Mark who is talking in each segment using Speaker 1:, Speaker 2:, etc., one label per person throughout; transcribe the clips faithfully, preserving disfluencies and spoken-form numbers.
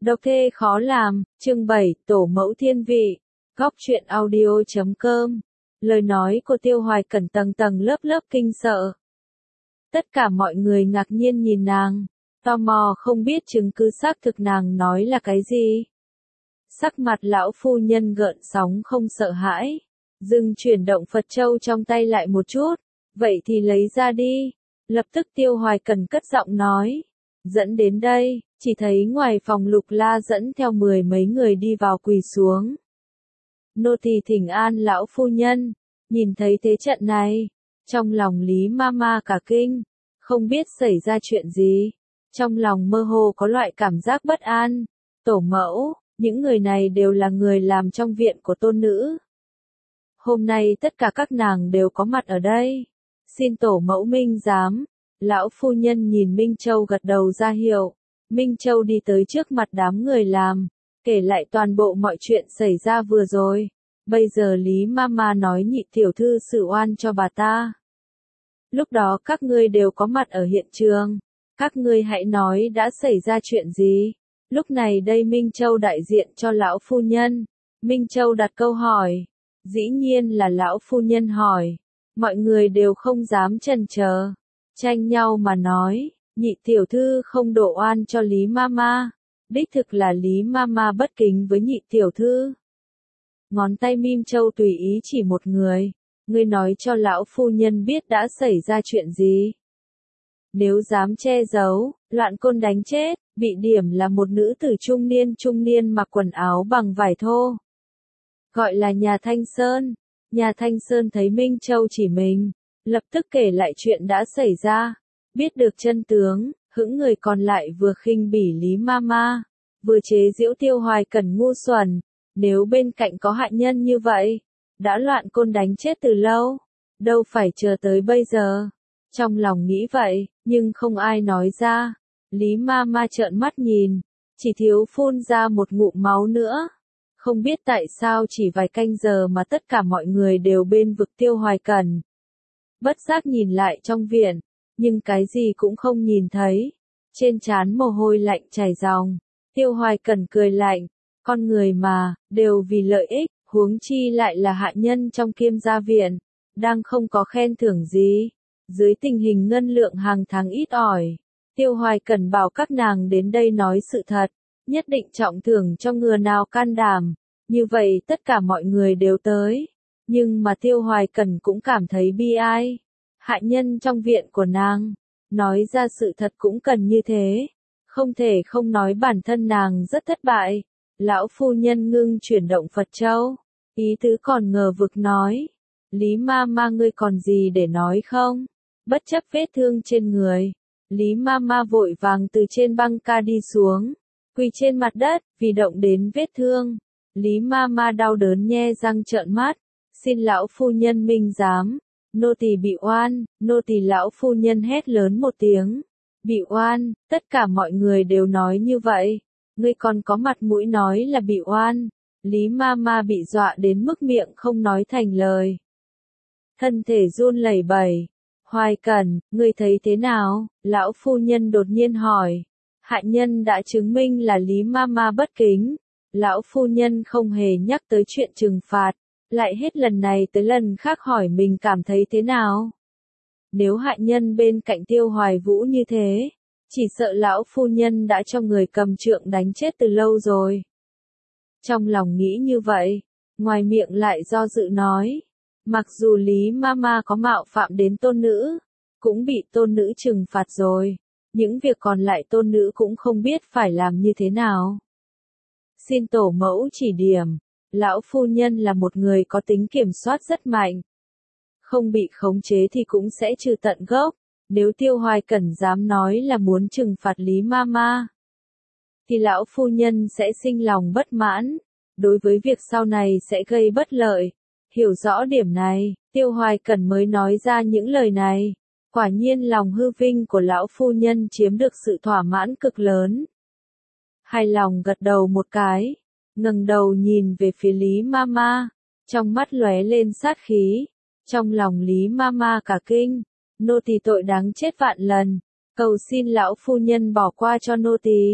Speaker 1: Độc thê khó làm, chương bảy, tổ mẫu thiên vị. Góc truyện audio chấm com. Lời nói của Tiêu Hoài Cẩn tầng tầng lớp lớp kinh sợ. Tất cả mọi người ngạc nhiên nhìn nàng, tò mò không biết chứng cứ xác thực nàng nói là cái gì. Sắc mặt lão phu nhân gợn sóng không sợ hãi, dừng chuyển động Phật châu trong tay lại một chút, vậy thì lấy ra đi. Lập tức Tiêu Hoài Cẩn cất giọng nói, dẫn đến đây. Chỉ thấy ngoài phòng Lục La dẫn theo mười mấy người đi vào quỳ xuống. Nô tỳ thỉnh an lão phu nhân. Nhìn thấy thế trận này, trong lòng Lý Mama cả kinh, không biết xảy ra chuyện gì. Trong lòng mơ hồ có loại cảm giác bất an. Tổ mẫu, những người này đều là người làm trong viện của tôn nữ. Hôm nay tất cả các nàng đều có mặt ở đây. Xin tổ mẫu minh giám. Lão phu nhân nhìn Minh Châu gật đầu ra hiệu. Minh Châu đi tới trước mặt đám người làm, kể lại toàn bộ mọi chuyện xảy ra vừa rồi. Bây giờ Lý Mama nói nhị tiểu thư xử oan cho bà ta. Lúc đó các ngươi đều có mặt ở hiện trường. Các ngươi hãy nói đã xảy ra chuyện gì. Lúc này đây Minh Châu đại diện cho lão phu nhân. Minh Châu đặt câu hỏi. Dĩ nhiên là lão phu nhân hỏi. Mọi người đều không dám chần chờ, tranh nhau mà nói. Nhị tiểu thư không đổ oan cho Lý Mama, đích thực là Lý Mama bất kính với nhị tiểu thư. Ngón tay Minh Châu tùy ý chỉ một người, ngươi nói cho lão phu nhân biết đã xảy ra chuyện gì. Nếu dám che giấu, loạn côn đánh chết. Bị điểm là một nữ tử trung niên trung niên mặc quần áo bằng vải thô, gọi là nhà Thanh Sơn. Nhà Thanh Sơn thấy Minh Châu chỉ mình, lập tức kể lại chuyện đã xảy ra. Biết được chân tướng, hững người còn lại vừa khinh bỉ Lý Mama, vừa chế giễu Tiêu Hoài Cẩn ngu xuẩn. Nếu bên cạnh có hạ nhân như vậy, đã loạn côn đánh chết từ lâu, đâu phải chờ tới bây giờ. Trong lòng nghĩ vậy, nhưng không ai nói ra. Lý Mama trợn mắt nhìn, chỉ thiếu phun ra một ngụm máu nữa. Không biết tại sao chỉ vài canh giờ mà tất cả mọi người đều bên vực Tiêu Hoài Cẩn. Bất giác nhìn lại trong viện, nhưng cái gì cũng không nhìn thấy. Trên trán mồ hôi lạnh chảy ròng. Tiêu Hoài Cẩn cười lạnh, con người mà, đều vì lợi ích, huống chi lại là hạ nhân trong Kiêm gia viện, đang không có khen thưởng gì. Dưới tình hình ngân lượng hàng tháng ít ỏi, Tiêu Hoài Cẩn bảo các nàng đến đây nói sự thật, nhất định trọng thưởng cho người nào can đảm. Như vậy tất cả mọi người đều tới, nhưng mà Tiêu Hoài Cẩn cũng cảm thấy bi ai. Hạ nhân trong viện của nàng, nói ra sự thật cũng cần như thế. Không thể không nói bản thân nàng rất thất bại. Lão phu nhân ngưng chuyển động Phật châu, ý tứ còn ngờ vực nói. Lý Mama ngươi còn gì để nói không? Bất chấp vết thương trên người, Lý Mama vội vàng từ trên băng ca đi xuống, quỳ trên mặt đất, vì động đến vết thương. Lý Mama đau đớn nhe răng trợn mắt, xin lão phu nhân minh giám. Nô tỳ bị oan. Nô tỳ lão phu nhân hét lớn một tiếng. Bị oan, tất cả mọi người đều nói như vậy. Ngươi còn có mặt mũi nói là bị oan. Lý Mama bị dọa đến mức miệng không nói thành lời. Thân thể run lẩy bẩy. Hoài Cẩn, ngươi thấy thế nào? Lão phu nhân đột nhiên hỏi. Hạ nhân đã chứng minh là Lý Mama bất kính. Lão phu nhân không hề nhắc tới chuyện trừng phạt. Lại hết lần này tới lần khác hỏi mình cảm thấy thế nào. Nếu hạ nhân bên cạnh Tiêu Hoài Vũ như thế, chỉ sợ lão phu nhân đã cho người cầm trượng đánh chết từ lâu rồi. Trong lòng nghĩ như vậy, ngoài miệng lại do dự nói. Mặc dù Lý Mama có mạo phạm đến tôn nữ, cũng bị tôn nữ trừng phạt rồi. Những việc còn lại tôn nữ cũng không biết phải làm như thế nào. Xin tổ mẫu chỉ điểm. Lão phu nhân là một người có tính kiểm soát rất mạnh. Không bị khống chế thì cũng sẽ trừ tận gốc. Nếu Tiêu Hoài Cẩn dám nói là muốn trừng phạt Lý Mama, thì lão phu nhân sẽ sinh lòng bất mãn. Đối với việc sau này sẽ gây bất lợi. Hiểu rõ điểm này, Tiêu Hoài Cẩn mới nói ra những lời này. Quả nhiên lòng hư vinh của lão phu nhân chiếm được sự thỏa mãn cực lớn. Hài lòng gật đầu một cái. Ngẩng đầu nhìn về phía Lý Mama, trong mắt lóe lên sát khí. Trong lòng Lý Mama cả kinh, nô tỳ tội đáng chết vạn lần, cầu xin lão phu nhân bỏ qua cho nô tỳ.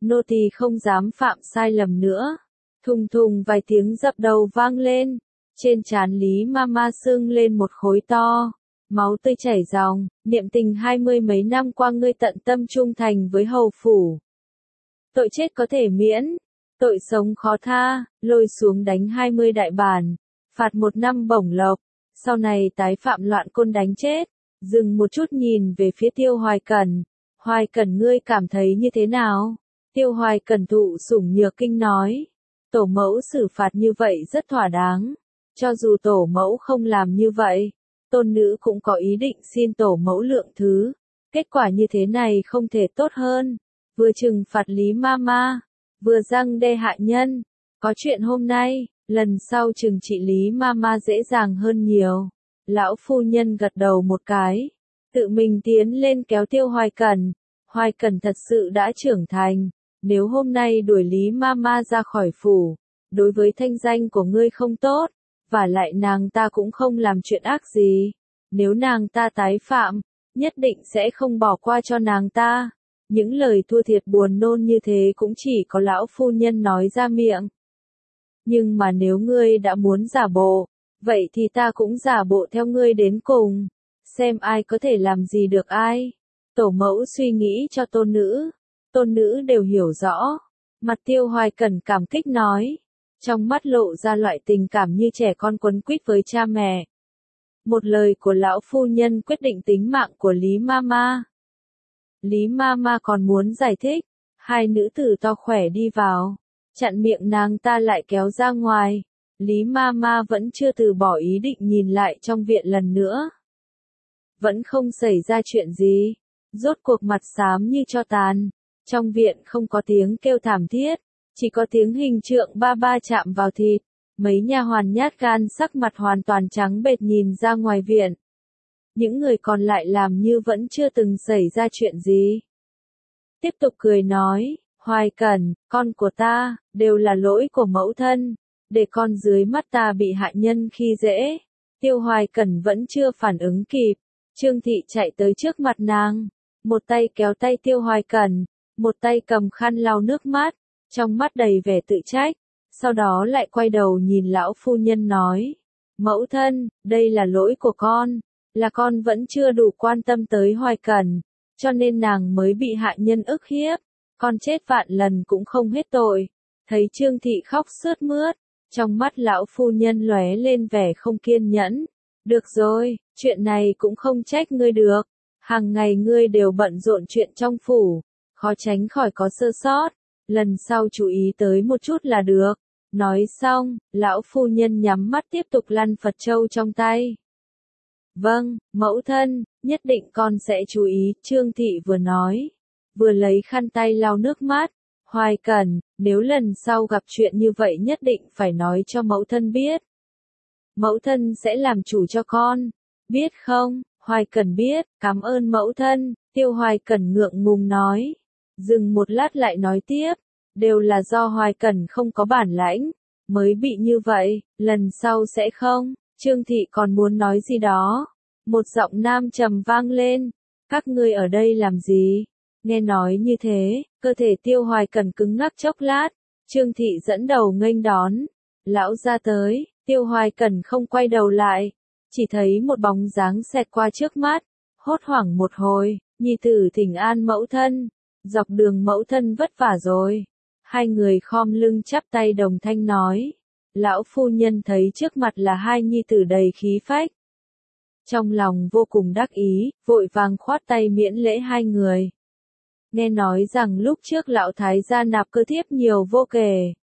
Speaker 1: nô tỳ không dám phạm sai lầm nữa. Thùng thùng vài tiếng dập đầu vang lên, trên trán Lý Mama sưng lên một khối to, máu tươi chảy ròng, niệm tình hai mươi mấy năm qua ngươi tận tâm trung thành với hầu phủ. Tội chết có thể miễn, tội sống khó tha, lôi xuống đánh hai mươi đại bản, phạt một năm bổng lộc, sau này tái phạm loạn côn đánh chết. Dừng một chút nhìn về phía Tiêu Hoài Cẩn, Hoài Cẩn ngươi cảm thấy như thế nào? Tiêu Hoài Cẩn thụ sủng nhược kinh nói, tổ mẫu xử phạt như vậy rất thỏa đáng, cho dù tổ mẫu không làm như vậy, tôn nữ cũng có ý định xin tổ mẫu lượng thứ, kết quả như thế này không thể tốt hơn, vừa trừng phạt Lý Mama, vừa răng đe hạ nhân, có chuyện hôm nay, lần sau trừng trị Lý Mama dễ dàng hơn nhiều. Lão phu nhân gật đầu một cái, tự mình tiến lên kéo Tiêu Hoài Cẩn. Hoài Cẩn thật sự đã trưởng thành, nếu hôm nay đuổi Lý Mama ra khỏi phủ, đối với thanh danh của ngươi không tốt, và lại nàng ta cũng không làm chuyện ác gì. Nếu nàng ta tái phạm, nhất định sẽ không bỏ qua cho nàng ta. Những lời thua thiệt buồn nôn như thế cũng chỉ có lão phu nhân nói ra miệng. Nhưng mà nếu ngươi đã muốn giả bộ, vậy thì ta cũng giả bộ theo ngươi đến cùng, xem ai có thể làm gì được ai. Tổ mẫu suy nghĩ cho tôn nữ, tôn nữ đều hiểu rõ. Mặt Tiêu Hoài Cẩn cảm kích nói, trong mắt lộ ra loại tình cảm như trẻ con quấn quýt với cha mẹ. Một lời của lão phu nhân quyết định tính mạng của Lý Mama. Lý Mama còn muốn giải thích, hai nữ tử to khỏe đi vào, chặn miệng nàng ta lại kéo ra ngoài. Lý Mama vẫn chưa từ bỏ ý định nhìn lại trong viện lần nữa. Vẫn không xảy ra chuyện gì, rốt cuộc mặt xám như tro tàn, trong viện không có tiếng kêu thảm thiết, chỉ có tiếng hình trượng ba ba chạm vào thịt, mấy nha hoàn nhát gan sắc mặt hoàn toàn trắng bệch nhìn ra ngoài viện. Những người còn lại làm như vẫn chưa từng xảy ra chuyện gì. Tiếp tục cười nói, Hoài Cẩn, con của ta, đều là lỗi của mẫu thân. Để con dưới mắt ta bị hạ nhân khi dễ. Tiêu Hoài Cẩn vẫn chưa phản ứng kịp. Trương Thị chạy tới trước mặt nàng, một tay kéo tay Tiêu Hoài Cẩn, một tay cầm khăn lau nước mắt, trong mắt đầy vẻ tự trách, sau đó lại quay đầu nhìn lão phu nhân nói, mẫu thân, đây là lỗi của con, là con vẫn chưa đủ quan tâm tới Hoài Cẩn, cho nên nàng mới bị hạ nhân ức hiếp, con chết vạn lần cũng không hết tội. Thấy Trương Thị khóc sướt mướt, trong mắt lão phu nhân lóe lên vẻ không kiên nhẫn. Được rồi, chuyện này cũng không trách ngươi được. Hàng ngày ngươi đều bận rộn chuyện trong phủ, khó tránh khỏi có sơ sót. Lần sau chú ý tới một chút là được. Nói xong, lão phu nhân nhắm mắt tiếp tục lăn Phật châu trong tay. Vâng, mẫu thân, nhất định con sẽ chú ý, Trương Thị vừa nói, vừa lấy khăn tay lau nước mắt. Hoài Cẩn, nếu lần sau gặp chuyện như vậy nhất định phải nói cho mẫu thân biết. Mẫu thân sẽ làm chủ cho con, biết không? Hoài Cẩn biết, cảm ơn mẫu thân, Tiêu Hoài Cẩn ngượng ngùng nói. Dừng một lát lại nói tiếp, đều là do Hoài Cẩn không có bản lãnh, mới bị như vậy, lần sau sẽ không. Trương Thị còn muốn nói gì đó. Một giọng nam trầm vang lên, các ngươi ở đây làm gì? Nghe nói như thế, cơ thể Tiêu Hoài Cẩn cứng ngắc chốc lát, Trương Thị dẫn đầu nghênh đón. Lão ra tới, Tiêu Hoài Cẩn không quay đầu lại, chỉ thấy một bóng dáng xẹt qua trước mắt, hốt hoảng một hồi, nhi tử thỉnh an mẫu thân, dọc đường mẫu thân vất vả rồi. Hai người khom lưng chắp tay đồng thanh nói, lão phu nhân thấy trước mặt là hai nhi tử đầy khí phách. Trong lòng vô cùng đắc ý, vội vàng khoát tay miễn lễ hai người. Nghe nói rằng lúc trước lão thái gia nạp cơ thiếp nhiều vô kể.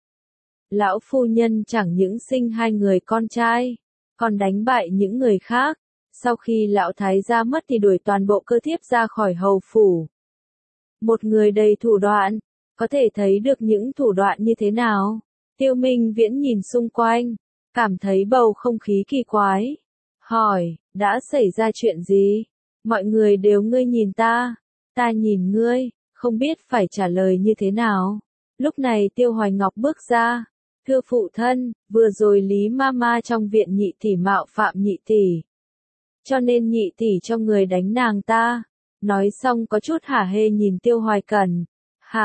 Speaker 1: Lão phu nhân chẳng những sinh hai người con trai, còn đánh bại những người khác. Sau khi lão thái gia mất thì đuổi toàn bộ cơ thiếp ra khỏi hầu phủ. Một người đầy thủ đoạn, có thể thấy được những thủ đoạn như thế nào. Tiêu Minh Viễn nhìn xung quanh, cảm thấy bầu không khí kỳ quái. Hỏi, đã xảy ra chuyện gì? Mọi người đều ngươi nhìn ta, ta nhìn ngươi, không biết phải trả lời như thế nào. Lúc này Tiêu Hoài Ngọc bước ra, thưa phụ thân, vừa rồi Lý Mama trong viện nhị tỷ mạo phạm nhị tỷ. Cho nên nhị tỷ cho người đánh nàng ta. Nói xong có chút hả hê nhìn Tiêu Hoài Cẩn. Hả,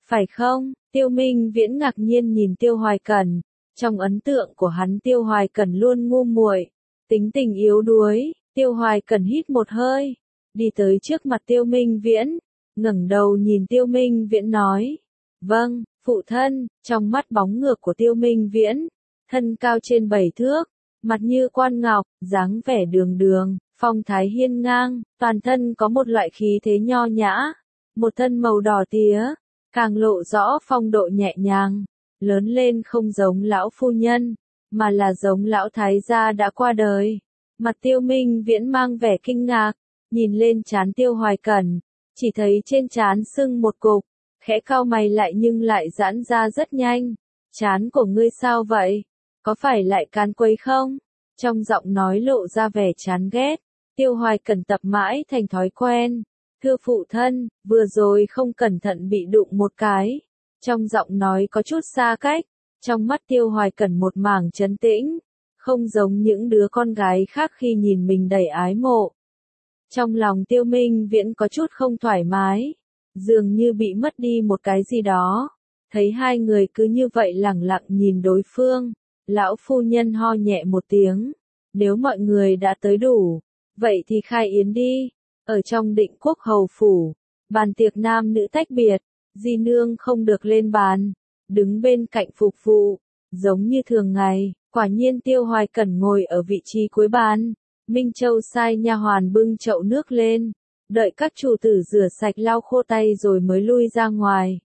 Speaker 1: phải không? Tiêu Minh Viễn ngạc nhiên nhìn Tiêu Hoài Cẩn, trong ấn tượng của hắn Tiêu Hoài Cẩn luôn ngu muội, tính tình yếu đuối. Tiêu Hoài Cẩn hít một hơi, đi tới trước mặt Tiêu Minh Viễn, ngẩng đầu nhìn Tiêu Minh Viễn nói, vâng, phụ thân. Trong mắt bóng ngược của Tiêu Minh Viễn, thân cao trên bảy thước, mặt như quan ngọc, dáng vẻ đường đường, phong thái hiên ngang, toàn thân có một loại khí thế nho nhã, một thân màu đỏ tía, càng lộ rõ phong độ nhẹ nhàng, lớn lên không giống lão phu nhân, mà là giống lão thái gia đã qua đời. Mặt Tiêu Minh Viễn mang vẻ kinh ngạc, nhìn lên trán Tiêu Hoài Cẩn, chỉ thấy trên trán sưng một cục, khẽ cau mày lại nhưng lại giãn ra rất nhanh. Trán của ngươi sao vậy? Có phải lại càn quấy không? Trong giọng nói lộ ra vẻ chán ghét. Tiêu Hoài Cẩn tập mãi thành thói quen. Thưa phụ thân, vừa rồi không cẩn thận bị đụng một cái. Trong giọng nói có chút xa cách. Trong mắt Tiêu Hoài Cẩn một mảng trấn tĩnh, không giống những đứa con gái khác khi nhìn mình đầy ái mộ. Trong lòng Tiêu Minh Viễn có chút không thoải mái, dường như bị mất đi một cái gì đó. Thấy hai người cứ như vậy lẳng lặng nhìn đối phương, lão phu nhân ho nhẹ một tiếng, nếu mọi người đã tới đủ, vậy thì khai yến đi. Ở trong Định Quốc hầu phủ, bàn tiệc nam nữ tách biệt, di nương không được lên bàn, đứng bên cạnh phục vụ, giống như thường ngày. Quả nhiên Tiêu Hoài Cẩn ngồi ở vị trí cuối bàn, Minh Châu sai nha hoàn bưng chậu nước lên, đợi các chủ tử rửa sạch lau khô tay rồi mới lui ra ngoài.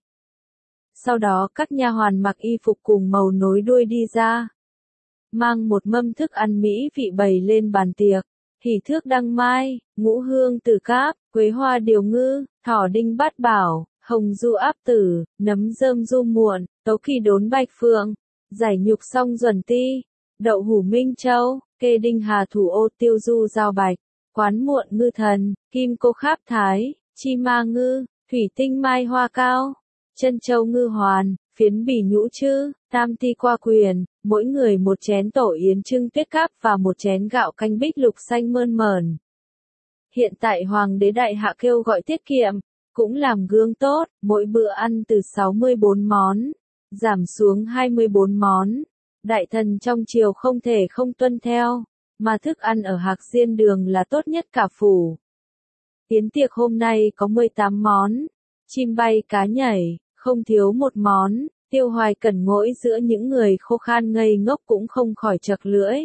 Speaker 1: Sau đó các nha hoàn mặc y phục cùng màu nối đuôi đi ra, mang một mâm thức ăn mỹ vị bày lên bàn tiệc, hỉ thước đăng mai, ngũ hương tử cáp, quế hoa điều ngư, thỏ đinh bát bảo, hồng du áp tử, nấm rơm du muộn, tấu kỳ đốn bạch phượng, giải nhục song duẩn ti, đậu hủ Minh Châu, kê đinh hà thủ ô tiêu du giao bạch, quán muộn ngư thần, kim cô kháp thái, chi ma ngư, thủy tinh mai hoa cao, chân châu ngư hoàn, phiến bỉ nhũ chư, tam ti qua quyền, mỗi người một chén tổ yến trưng tuyết cáp và một chén gạo canh bích lục xanh mơn mởn. Hiện tại Hoàng đế Đại Hạ kêu gọi tiết kiệm, cũng làm gương tốt, mỗi bữa ăn từ sáu mươi bốn món, giảm xuống hai mươi bốn món. Đại thần trong triều không thể không tuân theo, mà thức ăn ở Hạc Diên Đường là tốt nhất cả phủ. Yến tiệc hôm nay có mười tám món, chim bay cá nhảy, không thiếu một món. Tiêu Hoài Cẩn ngồi giữa những người khô khan ngây ngốc cũng không khỏi chật lưỡi.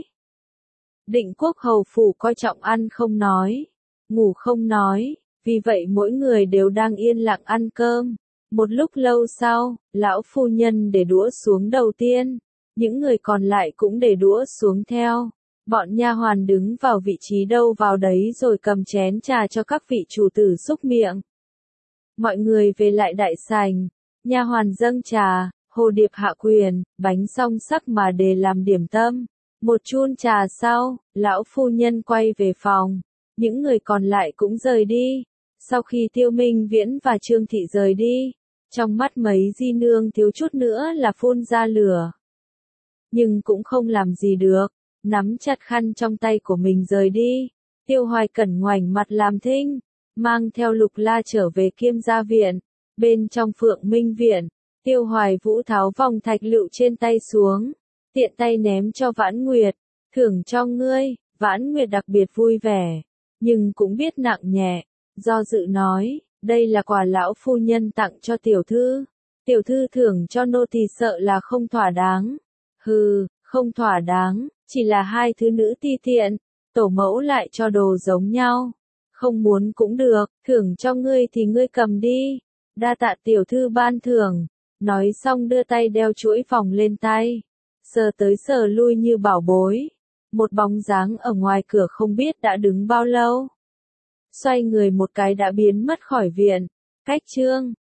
Speaker 1: Định Quốc hầu phủ coi trọng ăn không nói, ngủ không nói, vì vậy mỗi người đều đang yên lặng ăn cơm. Một lúc lâu sau, lão phu nhân để đũa xuống đầu tiên, những người còn lại cũng để đũa xuống theo. Bọn nha hoàn đứng vào vị trí đâu vào đấy rồi cầm chén trà cho các vị chủ tử xúc miệng. Mọi người về lại đại sảnh, nha hoàn dâng trà, hồ điệp hạ quyền, bánh song sắc mà để làm điểm tâm. Một chun trà sau, lão phu nhân quay về phòng, những người còn lại cũng rời đi. Sau khi Tiêu Minh Viễn và Trương Thị rời đi, trong mắt mấy di nương thiếu chút nữa là phun ra lửa. Nhưng cũng không làm gì được, nắm chặt khăn trong tay của mình rời đi. Tiêu Hoài Cẩn ngoảnh mặt làm thinh, mang theo Lục La trở về Kiêm Gia Viện. Bên trong Phượng Minh Viện, Tiêu Hoài Vũ tháo vòng thạch lựu trên tay xuống, tiện tay ném cho Vãn Nguyệt, thưởng cho ngươi. Vãn Nguyệt đặc biệt vui vẻ, nhưng cũng biết nặng nhẹ, do dự nói, đây là quà lão phu nhân tặng cho tiểu thư, tiểu thư thưởng cho nô tỳ sợ là không thỏa đáng. Hừ, không thỏa đáng, chỉ là hai thứ nữ ti tiện, tổ mẫu lại cho đồ giống nhau. Không muốn cũng được, thưởng cho ngươi thì ngươi cầm đi, đa tạ tiểu thư ban thưởng. Nói xong đưa tay đeo chuỗi vòng lên tay, sờ tới sờ lui như bảo bối. Một bóng dáng ở ngoài cửa không biết đã đứng bao lâu. Xoay người một cái đã biến mất khỏi viện. Cách chương